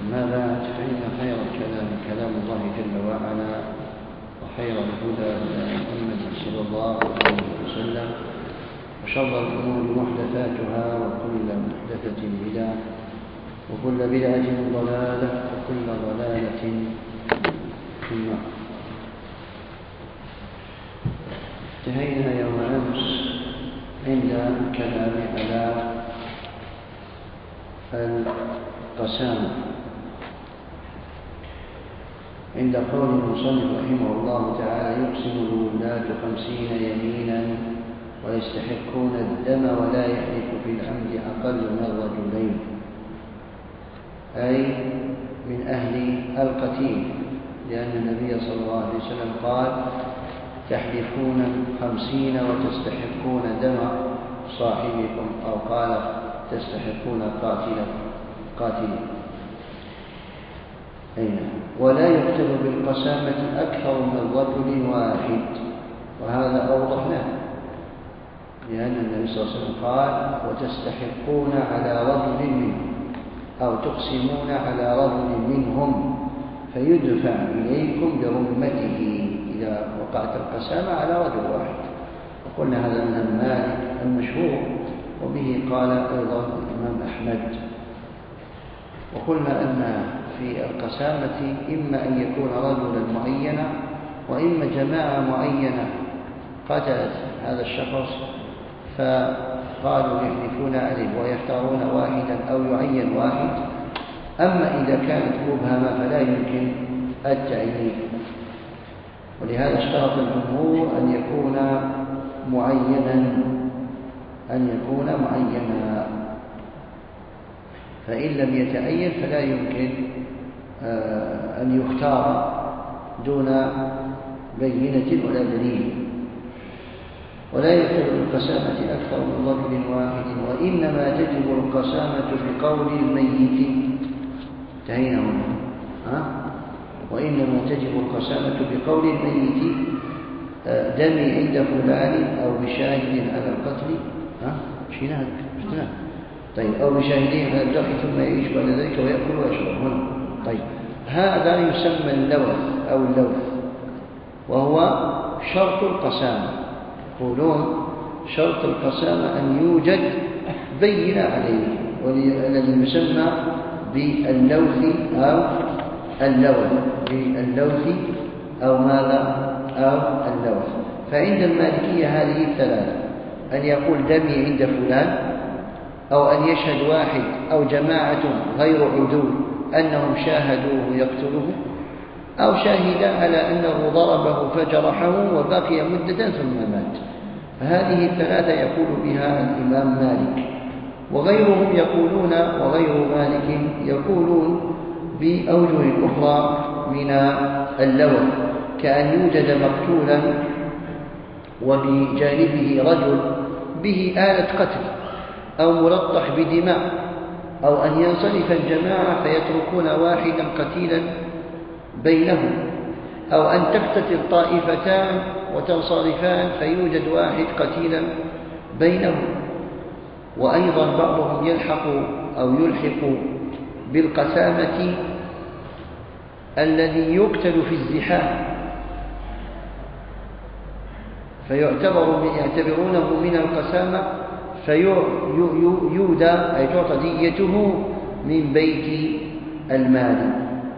أما بعد فإن خير الكلام كلام الله جل وعلا، وخير الهدى هدى محمد صلى الله عليه وسلم، وشر الأمور محدثاتها، وكل محدثة بدعة، وكل بدعة ضلالة، وكل ضلالة في النار. انتهينا يوم أمس عند الكلام على القسامة، عند قول المصنف رحمه الله تعالى: يقسم الولاة 50 يمينا ويستحقون الدم ولا يحلف في العمد أقل من رجلين، أي من أهل القتيل، لأن النبي صلى الله عليه وسلم قال: تحلفون 50 وتستحقون دم صاحبكم، أو قال: تستحقون قاتلا. ولا يكتب بالقسامة أكثر من رجل واحد، وهذا أوضح له، لأن النبي صلى الله عليه وسلم قال: وتستحقون على رجل منهم، أو تقسمون على رجل منهم فيدفع إليكم برمته إذا وقعت القسامة على رجل واحد. وقلنا هذا من مالك المشهور، وبه قال أيضا الإمام أحمد. وقلنا أن في القسامة إما أن يكون رجلا معينا، وإما جماعة معينة قتلت هذا الشخص فقالوا يحلفون عليه ويختارون واحدا أو يعين واحد. أما إذا كانت مبهمة فلا يمكن التعيين، ولهذا اشترط الجمهور أن يكون معينا، فإن لم يتعين فلا يمكن أن يختار دون بينة ولا دليل. ولا يكتب القسامة أكثر من رجل واحد، وإنما تجب القسامة بقول الميت. انتهينا هنا. وإنما تجب القسامة بقول الميت: دمي عند فلان، أو بشاهد على القتل. طيب، أو بشاهدين على الجرح ثم يعيش بعد ذلك ويأكل ويشرب هنا. طيب، هذا يسمى اللوث أو اللوث، وهو شرط القسامة. يقولون شرط القسامة أن يوجد بينة عليه، والذي يسمى باللوث أو اللوث أو ماذا أو اللوث. فعند المالكية هذه الثلاثة: أن يقول دمي عند فلان، أو أن يشهد واحد أو جماعة غير عدول أنهم شاهدوه يقتله، أو شاهد على أنه ضربه فجرحه وبقي مدة ثم مات. فهذه الثلاثة يقول بها الإمام مالك، وغيرهم يقولون، وغير مالك يقولون بأوجه أخرى من اللوث، كأن يوجد مقتولا وبجانبه رجل به آلة قتل، أو ملطخ بدماء، أو أن ينصرف الجماعة فيتركون واحدا قتيلا بينهم، أو أن تقتتل طائفتان وتنصرفان فيوجد واحد قتيلا بينهم. وأيضا بعضهم يلحق بالقسامة الذي يقتل في الزحام، يعتبرونه من القسامة، فيودى أي تعطى ديته من بيت المال.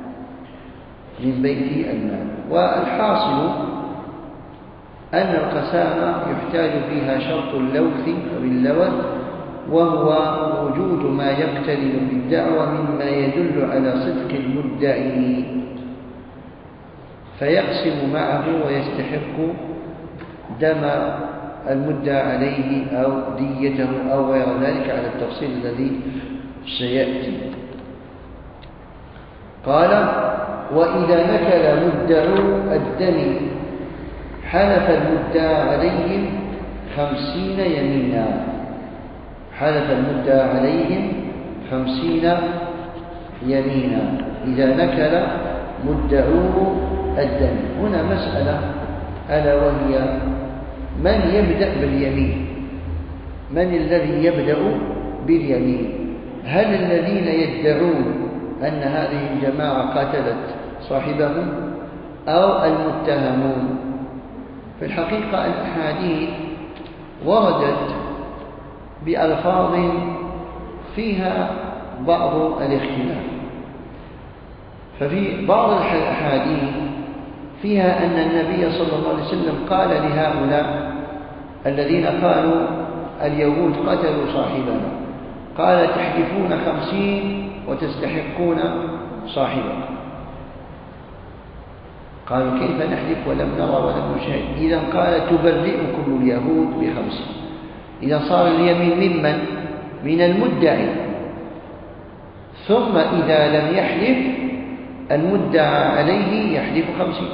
والحاصل أن القسامة يحتاج فيها شرط اللوث أو اللوث، وهو وجود ما يقترن بالدعوى مما يدل على صدق المدعي، فيقسم معه ويستحق دم المدعى عليه أو ديته أو غير ذلك على التفصيل الذي سيأتي. قال: وإذا نكل مدعو الدم حلف المدعى عليهم 50 يمينا. حلف المدعى عليهم 50 يمينا إذا نكل مدعو الدم. هنا مسألة ألا وهي: من يبدأ باليمين؟ من الذي يبدأ باليمين؟ هل الذين يدعون أن هذه الجماعة قتلت صاحبهم أو المتهمون. في الحقيقة الأحاديث وردت بألفاظ فيها بعض الاختلاف. ففي بعض الأحاديث فيها أن النبي صلى الله عليه وسلم قال لهؤلاء الذين قالوا اليهود قتلوا صاحبنا، قال تحلفون 50 وتستحقون صاحبنا. قالوا كيف نحلف ولم نرى ولم نشاهد؟ إذا قال تبرئكم اليهود ب50. إذا صار اليمين ممن؟ من المدعي. ثم إذا لم يحلف المدعى عليه يحلف 50.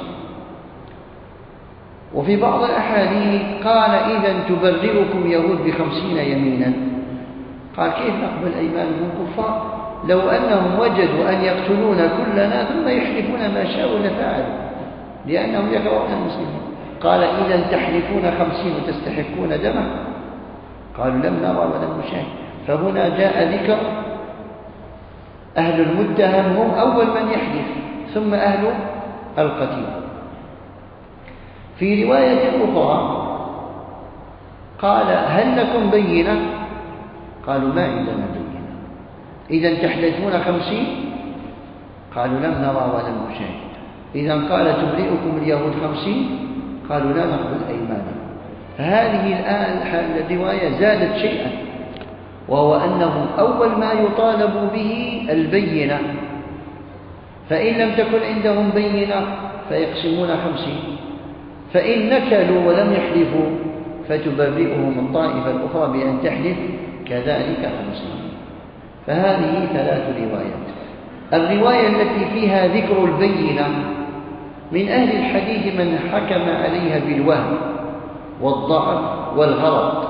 وفي بعض الأحاديث قال إذا تبرئكم يهود ب50 يمينا. قال كيف نقبل أيمانهم كفار لو أنهم وجدوا أن يقتلون كلنا ثم يحلفون ما شاءوا لفعلوا لأنهم يكرهون المسلمين. قال إذا تحلفون 50 وتستحقون دمه؟ قالوا لم نرى ولم نشاهد. فهنا جاء ذكر أهل المتهم هم أول من يحلف ثم أهل القتيل. في رواية أخرى قال هل لكم بينة؟ قالوا ما عندنا بينة. إذا تحلفون 50؟ قالوا لم نرى ولم نشاهد. إذا قال تبرئكم اليهود 50؟ قالوا لا نقبل أيمانهم. فهذه الآن الرواية زادت شيئا، وهو أنهم أول ما يطالب به البينة، فإن لم تكن عندهم بينة فيقسمون 50، فإن نكلوا ولم يحلفوا فتبرئهم الطائفة الأخرى بأن تحلف كذلك 50. فهذه 3 روايات. الرواية التي فيها ذكر البينة من أهل الحديث من حكم عليها بالوهم والضعف والغلط،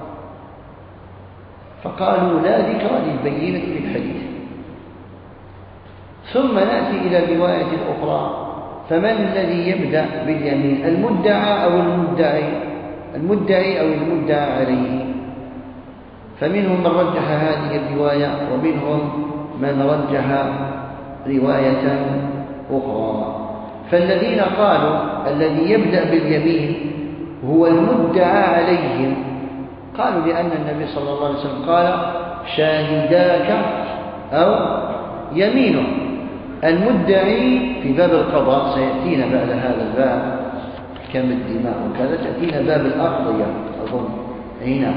فقالوا لا ذكر للبينة في الحديث. ثم نأتي إلى الرواية الأخرى، فمن الذي يبدأ باليمين؟ المدعى أو المدعي؟ المدعي أو المدعى عليه؟ فمنهم من رجح هذه الرواية ومنهم من رجح رواية أخرى. فالذين قالوا الذي يبدأ باليمين هو المدعى عليهم قالوا لأن النبي صلى الله عليه وسلم قال شاهداك أو يمينه. المدعي في باب القضاء سيأتينا بعد هذا الباب كم الدماء وكذا، تأتينا باب الأقضية أظن هنا.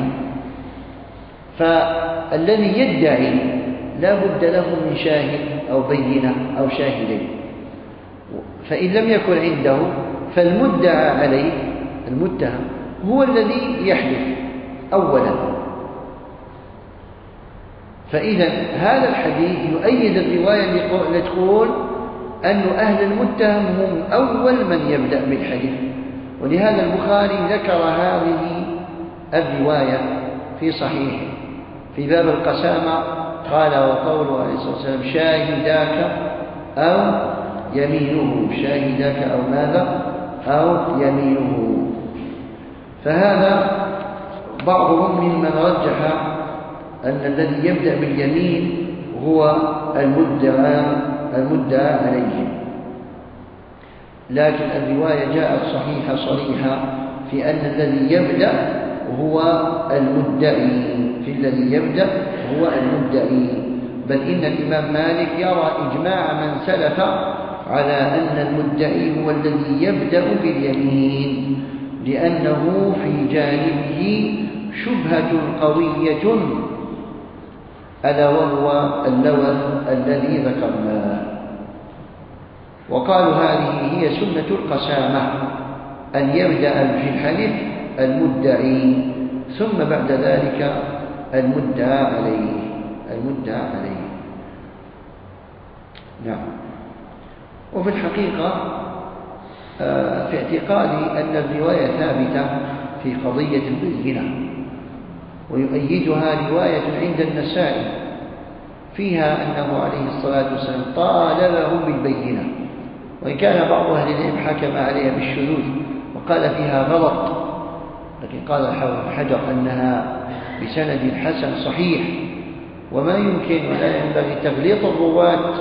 فالذي يدعي لا بد له من شاهد أو بينة أو شاهدين، فإن لم يكن عنده فالمدعى عليه المتهم هو الذي يحلف أولا. فإذا هذا الحديث يؤيد الرواية اللي تقول أن أهل المتهم هم أول من يبدأ بالحديث. ولهذا البخاري ذكر هذه الرواية في صحيحه في باب القسامة، قال وقوله عليه الصلاة والسلام شاهداك أو يمينه، شاهداك أو ماذا أو يمينه. فهذا بعضهم ممن رجح أن الذي يبدأ باليمين هو المدعى عليه. لكن الرواية جاءت صحيحة صريحة في أن الذي يبدأ هو المدعي، في الذي يبدأ هو المدعي. بل إن الإمام مالك يرى إجماع من سلف على أن المدعي هو الذي يبدأ باليمين، لأنه في جانبه شبهة قوية ألا وهو اللوث الذي ذكرناه. وقالوا هذه هي سنة القسامة، أن يبدأ في الحلف المدعي ثم بعد ذلك المدعى عليه. نعم. وفي الحقيقة في اعتقادي أن الرواية ثابتة في قضية البينة، ويؤيدها رواية عند النسائي فيها أنه عليه الصلاة والسلام طالبهم بالبينة، وإن كان بعض أهل العلم حكم عليها بالشذوذ وقال فيها غلط، لكن قال حجر أنها بسند حسن صحيح وما يمكن ولا ينبغي تغليط الرواة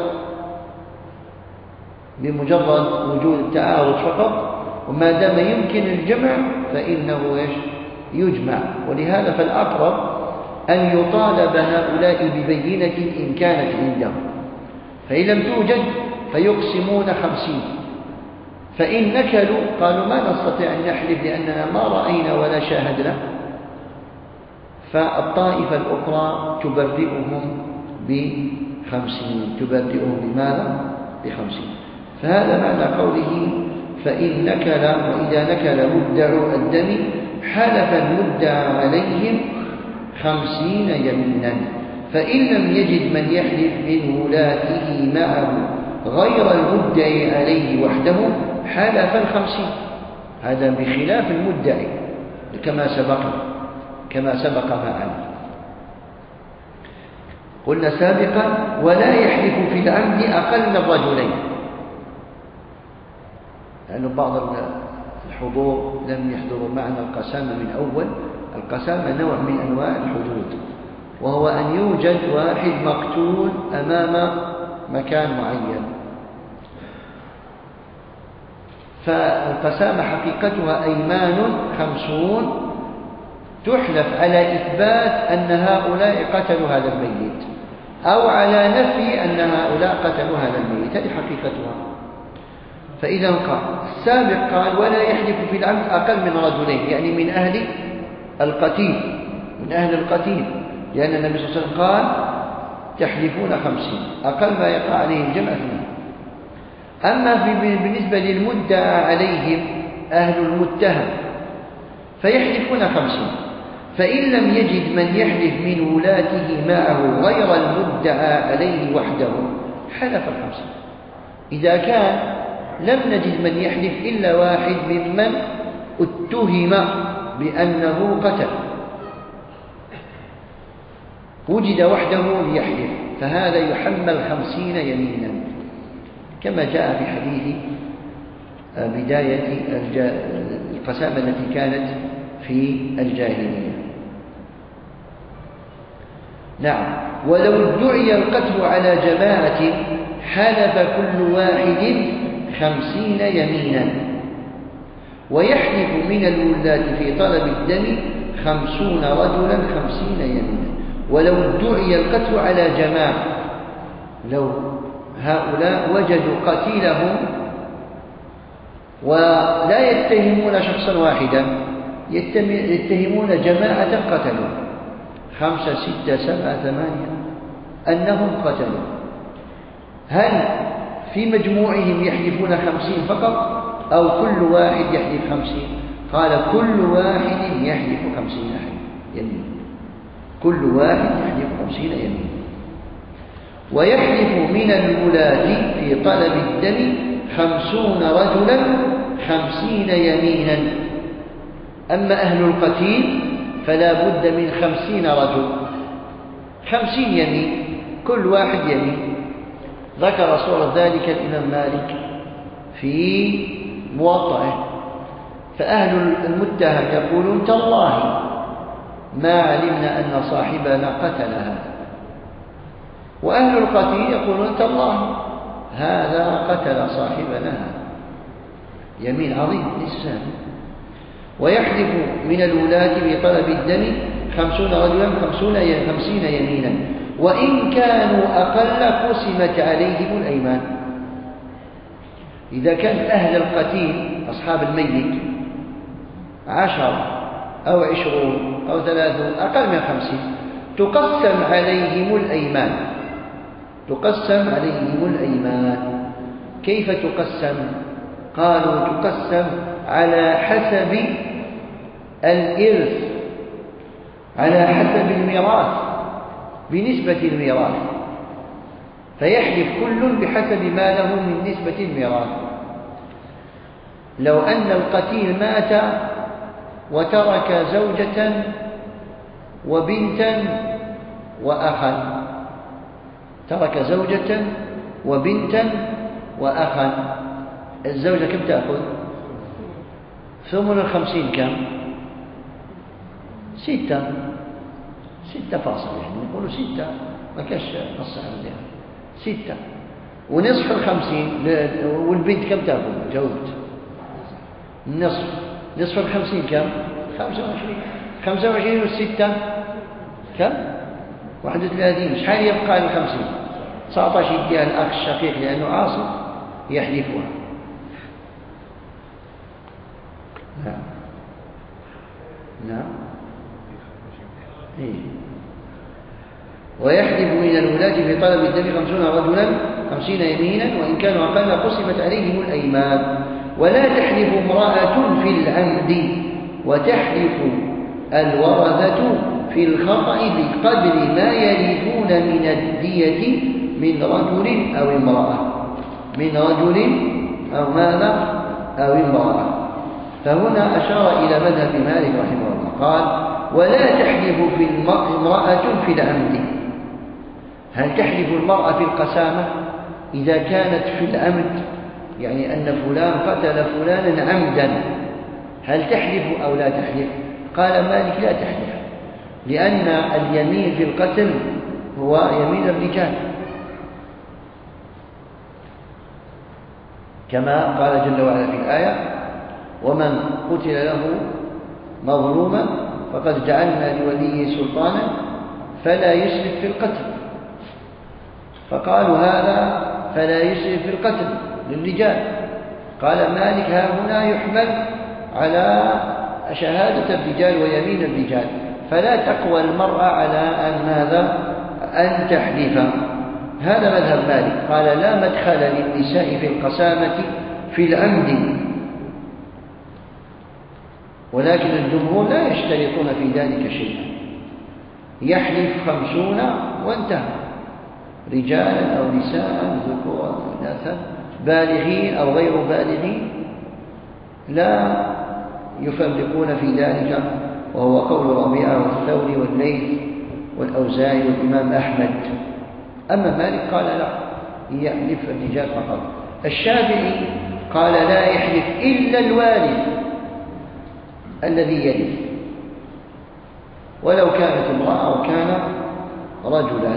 بمجرد وجود التعارض فقط، وما دام يمكن الجمع فإنه يجمع. ولهذا فالأقرب أن يطالب هؤلاء ببينة إن كانت عندهم، فإن لم توجد فيقسمون 50، فإن نكلوا قالوا ما نستطيع أن نحلف لأننا ما رأينا ولا شاهدنا، فالطائفة الأخرى تبرئهم ب50. تبرئهم بماذا؟ ب50. فهذا معنى قوله فإن نكل، وإذا نكل مدعو الدم حلف المدعى عليهم 50 يمينا، فإن لم يجد من يحلف من ولاته معه غير المدعي عليه وحده حلف 50. هذا بخلاف المدعي كما سبق معنا. قلنا سابقا ولا يحلف في العمد أقل من رجلين، لأن بعض الحضور لم يحضروا معنا القسامة من أول. القسامة نوع من أنواع الحدود، وهو أن يوجد واحد مقتول أمام مكان معين. فالقسامة حقيقتها أيمان 50 تحلف على إثبات أن هؤلاء قتلوا هذا الميت، أو على نفي أن هؤلاء قتلوا هذا الميت. هذه حقيقتها. فإذا قال السابق قال ولا يحلف في العمد أقل من رجلين، يعني من أهل القتيل، لأن النبي صلى الله عليه وسلم قال تحلفون 50، أقل ما يقع عليه الجمع 2. أما بالنسبة للمدعى عليهم أهل المتهم فيحلفون 50، فإن لم يجد من يحلف من ولاته معه غير المدعى عليه وحده حلف 50. إذا كان لم نجد من يحلف إلا واحد ممن اتهم بأنه قتل، وجد وحده ليحلف، فهذا يحمل 50 يمينا، كما جاء في حديث بداية القسامة التي كانت في الجاهلية. نعم. ولو ادعي القتل على جماعة حلف كل واحد 50 يمينا، ويحلف من الولاة في طلب الدم 50 رجلا 50 يمينا. ولو ادعي القتل على جماعة، لو هؤلاء وجدوا قتيلهم ولا يتهمون شخصا واحدا، يتهمون جماعة قتلوا 5 6 7 8 أنهم قتلوا، هل في مجموعهم يحلفون 50 فقط أو كل واحد يحلف 50؟ قال كل واحد يحلف 50 يمين، كل واحد يحلف 50 يمين. ويحلف من الولاة في طلب الدم 50 رجلا 50 يمينا. أما أهل القتيل فلا بد من 50 رجل 50 يمين، كل واحد يمين. ذكر صورة ذلك الإمام مالك في موطئه. فأهل المتهم يقولون تالله ما علمنا أن صاحبنا قتل هذا، وأهل القتيل يقولون تالله هذا قتل صاحبنا هذا. يمين عظيم ليس سهل. ويحلف من الولاة بطلب الدم 50 رجلا 50 يمينا، وإن كانوا أقل قسمت عليهم الأيمان. إذا كان أهل القتيل أصحاب الميت 10 أو 20 أو 30 أقل من 50 تقسم عليهم الأيمان. تقسم عليهم الأيمان. كيف تقسم؟ قالوا تقسم على حسب الإرث، على حسب الميراث، بنسبة الميراث، فيحلف كل بحسب ما له من نسبة الميراث. لو أن القتيل مات وترك زوجة وبنتا وأخا، ترك زوجة وبنتا وأخا، الزوجة كم تأخذ؟ ثمن 50 كم؟ 6 فاصل، يعني نقول 6 ما كاش نص عندها 6 ونصف 50. والبنت كم تأخذ؟ جاوبت نصف 50 كم؟ 25 و6 كم؟ 31. شحال يبقى ل 50؟ 19 يديها الأخ الشقيق لأنه عاصب يحلفها. نعم إيه. ويحلف من الولاة في طلب الدم 50 رجلا 50 يمينا، وإن كانوا أقل قسمت عليهم الأيمان. ولا تحلف امرأة في العمد، وتحلف الورثة في الخطأ بقدر ما يرثون من الدية من رجل أو امرأة، من رجل أو ماذا أو امرأة. فهنا أشار إلى مذهب مالك رحمه الله، قال ولا تحلف في امرأة في العمد. هل تحلف المرأة في القسامة إذا كانت في العمد، يعني أن فلان قتل فلانا عمدا، هل تحلف أو لا تحلف؟ قال مالك لا تحلف، لأن اليمين في القتل هو يمين الرجال، كما قال جل وعلا في الآية ومن قتل له مظلوما فقد جعلنا لوليه سلطانا فلا يسرف في القتل. فقالوا هذا فلا يسرف في القتل للرجال. قال مالك ها هنا يحمل على شهادة الرجال ويمين الرجال، فلا تقوى المرأة على أن ماذا أن تحلف. هذا مذهب مالك، قال لا مدخل للنساء في القسامة في العمد، ولكن الجمهور لا يشترطون في ذلك شيئا، يحلف 50 وانتهى، رجالا أو نساء، ذكورا أو إناثا، بالغين أو غير بالغين، لا يفرقون في ذلك، وهو قول ربيعة والثوري والليث والأوزاعي والإمام أحمد. أما مالك قال لا، يحلف الرجال فقط. الشافعي قال لا يحلف إلا الوالد الذي يرث، ولو كانت امرأة أو كان رجلا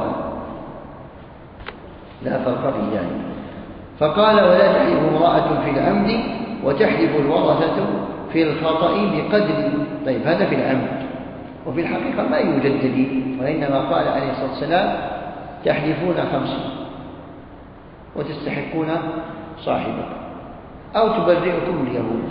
لا فرق في ذلك. فقال ولا تحلف امرأة في العمد، وتحلف الورثة في الخطأ بقدر. طيب هذا في العمد، وفي الحقيقة ما يوجد دليل، وإنما قال عليه الصلاة والسلام تحلفون 50 وتستحقون صاحبكم أو تبرئكم اليهود.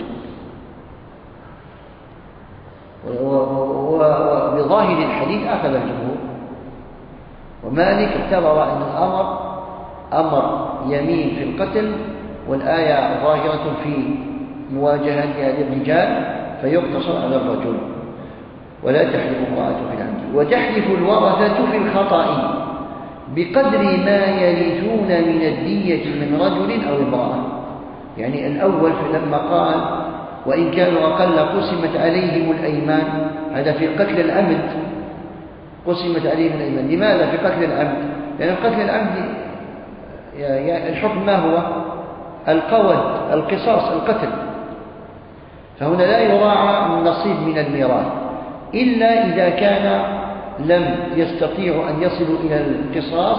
وبظاهر الحديث أخذ الجمهور، ومالك اعتبر أن الأمر أمر يمين في القتل، والآية ظاهرة في مواجهتها للرجال فيقتصر على الرجل. ولا تحلف امرأة في العمد، وتحلف الورثة في الخطأ بقدر ما يرثون من الدية من رجل أو امرأة. يعني الأول لما قال وإن كانوا أقل قسمت عليهم الأيمان، هذا في قتل العمد قسمت عليهم الأيمان. لماذا في قتل العمد؟ لأن قتل العمد الحكم ما هو؟ القود، القصاص، القتل. فهنا لا يراعى النصيب من الميراث إلا إذا كان لم يستطيعوا أن يصلوا إلى القصاص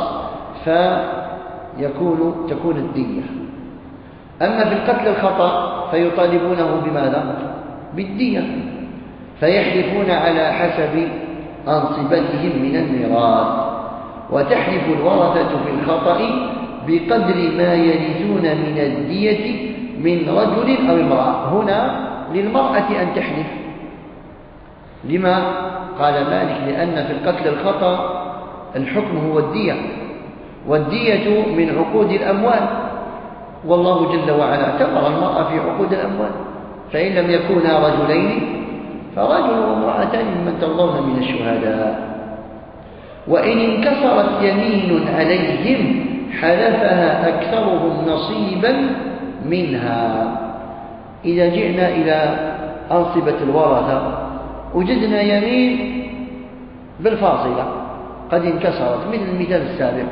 تكون الدية. أما في القتل الخطأ فيطالبونه بماذا؟ بالدية، فيحلفون على حسب أنصبتهم من الميراث. وتحلف الورثة في الخطأ بقدر ما يرثون من الدية من رجل أو امرأة. هنا للمرأة أن تحلف. لما؟ قال مالك لأن في القتل الخطأ الحكم هو الدية، والدية من عقود الأموال، والله جل وعلا اعتبر المرأة في عقود الأموال، فإن لم يكونا رجلين فرجل وامرأتان ممن ترضون من الشهداء. وإن انكسرت يمين عليهم حلفها أكثرهم نصيبا منها. إذا جئنا إلى أنصبة الورثة وجدنا يمين بالفاصلة قد انكسرت، مثل المثال السابق.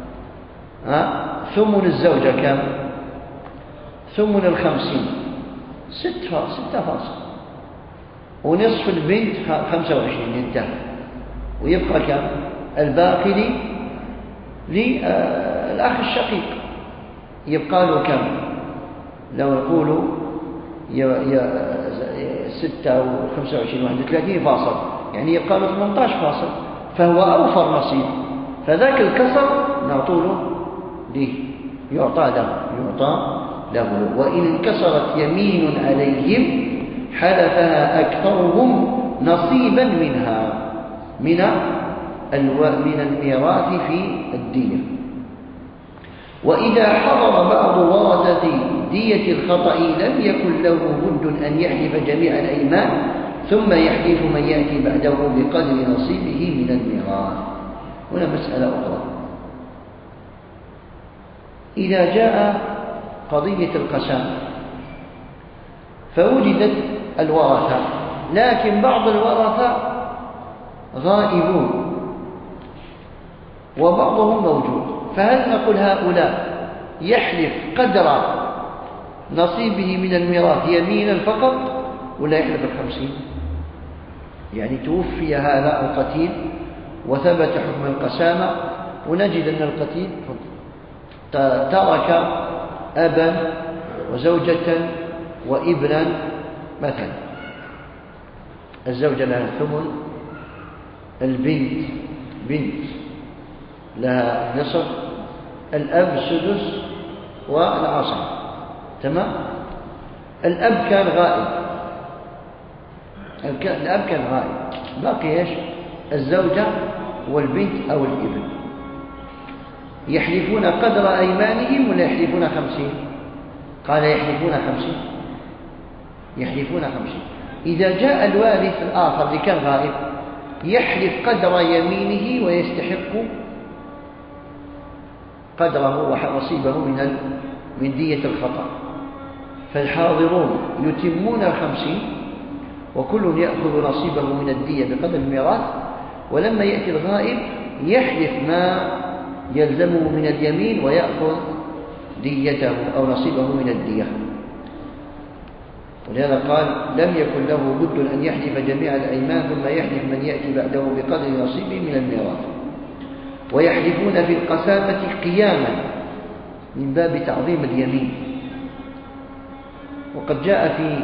ثمن الزوجة كم؟ ثمن 50 6 فاصل، ونصف البنت 25 انتهى، ويبقى كم؟ الباقي للأخ الشقيق يبقى له كم؟ لو نقول 6 أو 25 31 فاصل، يعني يبقى له 18 فاصل، فهو أوفر نصيب، فذاك الكسر نعطوله ليه؟ يعطى له. وإن انكسرت يمين عليهم حلفها أكثرهم نصيبا منها من الميراث في الدية. وإذا حضر بعض ورثة دية الخطأ لم يكن له بد أن يحلف جميع الأيمان ثم يحلف من يأتي بعده بقدر نصيبه من الميراث. هنا مسألة أخرى، إذا جاء قضية القسامة فوجدت الورثة، لكن بعض الورثة غائبون وبعضهم موجود، فهل نقول هؤلاء يحلف قدر نصيبه من الميراث يمينا فقط ولا يحلف 50؟ يعني توفي هذا القتيل وثبت حكم القسامة، ونجد أن القتيل ترك أبا وزوجة وابنا مثلا، الزوجة لها الثمن، بنت لها نصف، الأب السدس والعصر، تمام. الأب كان غائب، باقي ايش؟ الزوجة والبنت أو الابن. يحلفون قدر أيمانهم ولا يحلفون 50؟ قال يحلفون 50. إذا جاء الوارث الآخر اللي كان غائب يحلف قدر يمينه ويستحق قدره ونصيبه من دية الخطأ، فالحاضرون يتمون 50 وكل يأخذ نصيبه من الدية بقدر الميراث، ولما يأتي الغائب يحلف ما يلزمه من اليمين ويأخذ ديته أو نصيبه من الدية. ولهذا قال لم يكن له بد أن يحلف جميع الأيمان ثم يحلف من يأتي بعده بقدر نصيبه من الميراث. ويحلفون في القسامة قياما من باب تعظيم اليمين. وقد جاء في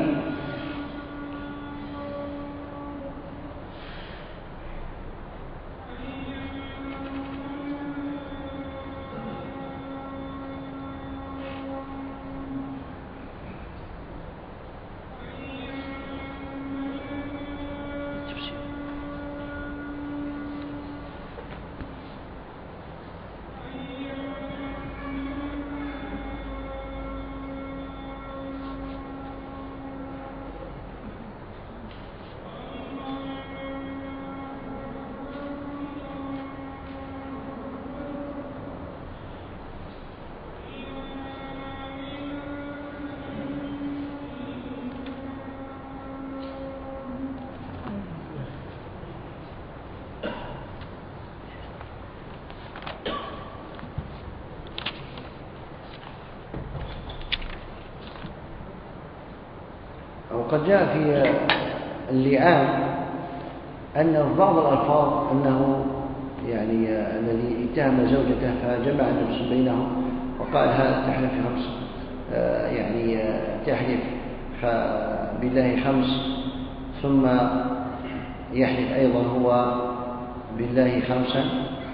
وقد جاء في اللعان أنه بعض الألفاظ أنه يعني الذي اتهم زوجته فجمع النفس بينهم وقال هذا تحلف 5 يعني تحلف بالله 5 ثم يحلف أيضا هو بالله 5.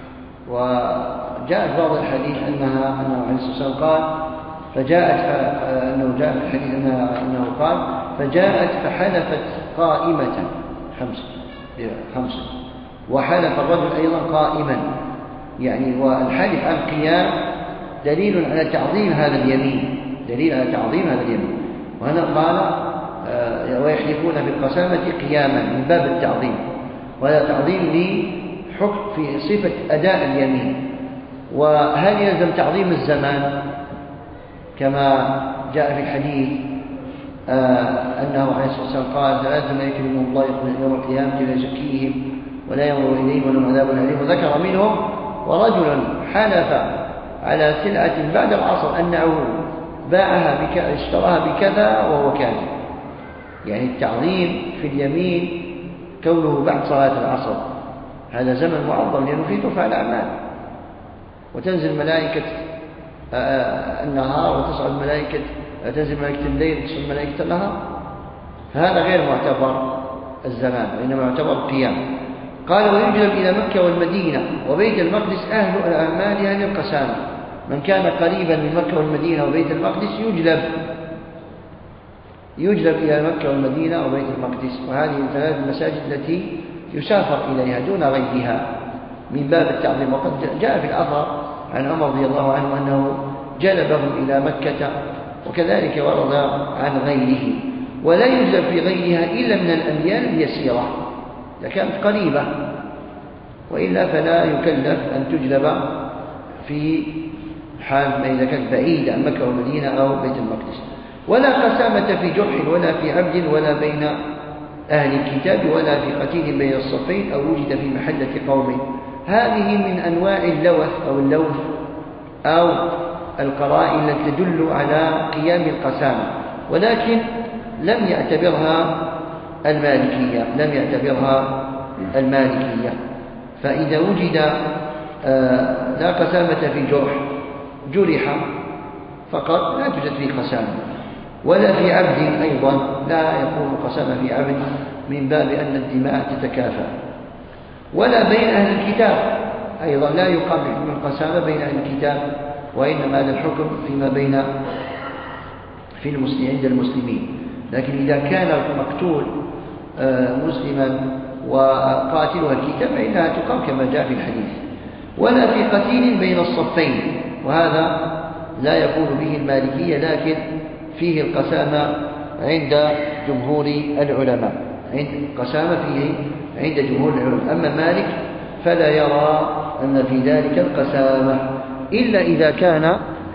وجاء في بعض الحديث أنه عليه الصلاة والسلام قال أنه جاء في الحديث أنه قال فجاءت فحلفت قائمة 5 وحلف الرجل أيضا قائما، يعني والحلف عن قيام دليل على تعظيم هذا اليمين، وهنا قال ويحلفون في القسامة قياما من باب التعظيم، وهذا تعظيم لحكم في صفة أداء اليمين. وهل يلزم تعظيم الزمان كما جاء في الحديث أنه عليه الصلاة والسلام قال 3 لا يكلمهم الله يوم القيامة لا يزكيهم ولا ينظر إليهم ولهم عذاب أليم. وذكر منهم ورجل حلف على سلعة بعد العصر أنه اشتراها بكذا وهو كاذب، يعني التعظيم في اليمين كونه بعد صلاة العصر، هذا زمن معظم لأنه فيه ترفع الأعمال وتنزل ملائكة النهار وتصعد ملائكة، تنزل ملائكة الليل وتصعد ملائكة النهار. هذا غير معتبر الزمان وإنما معتبر القيام. قال ويجلب إلى مكة والمدينة وبيت المقدس أهل الأعمال أهل القسامة. من كان قريبا من مكة والمدينة وبيت المقدس يجلب إلى مكة والمدينة وبيت المقدس، وهذه الثلاث المساجد التي يسافر إليها دون غيرها من باب التعظيم. وقد جاء في الأثر عن عمر رضي الله عنه أنه جلبهم إلى مكة، وكذلك ورد عن غيره. ولا يجلب في غيرها إلا من الأميال اليسيرة إذا كانت قريبة، وإلا فلا يكلف أن تجلب في حال ما إذا كانت بعيدة عن مكة والمدينة أو بيت المقدس. ولا قسامة في جرح ولا في عبد ولا بين أهل الكتاب ولا في قتيل بين الصفين أو وجد في محلة قوم. هذه من أنواع اللوث أو اللوث أو القرائن التي تدل على قيام القسامة، ولكن لم يعتبرها المالكية. فإذا وجد لا قسامة في جرح فقط لا توجد فيه قسامة، ولا في عبد أيضا لا يكون قسامة في عبد من باب أن الدماء تتكافى، ولا بين أهل الكتاب أيضا لا يقام حكم القسامة بين أهل الكتاب، وإنما هذا الحكم فيما بين عند المسلمين. لكن إذا كان المقتول مسلما وقاتلها الكتاب فإنها تقام كما جاء في الحديث. ولا في قتيل بين الصفين، وهذا لا يقول به المالكية، لكن فيه القسامة عند جمهور العلماء، عند جمهور العلماء. أما مالك فلا يرى أن في ذلك القسامة إلا إذا كان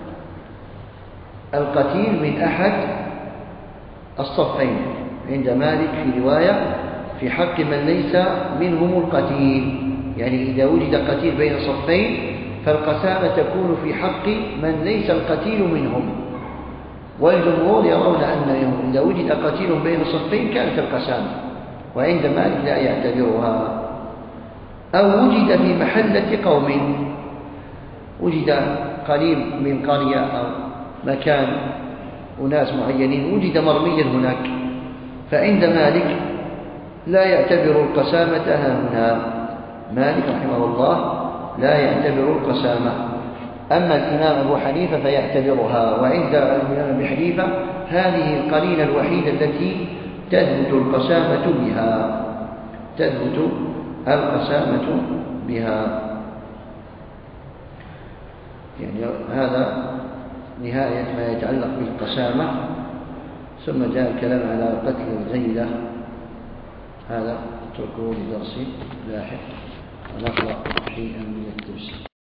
القتيل من أحد الصفين. عند مالك في رواية في حق من ليس منهم القتيل، يعني إذا وجد قتيل بين صفين فالقسامة تكون في حق من ليس القتيل منهم. والجمهور يرون أن إذا وجد قتيل بين صفين كانت القسامة، وعند مالك لا يعتبرها. أو وجد في محلة قوم، وجد قريب من قرية أو مكان أناس معينين وجد مرميا هناك، فعند مالك لا يعتبر القسامة هنا. مالك رحمه الله لا يعتبر القسامة. أما الإمام أبو حنيفة فيعتبرها، وعند الإمام أبي حنيفة هذه القرينة الوحيدة التي تثبت القسامة بها. يعني هذا نهاية ما يتعلق بالقسامة. ثم جاء الكلام على قتل الغيلة، هذا اتركوه لدرس لاحق ونقرأ شيئا من التفسير.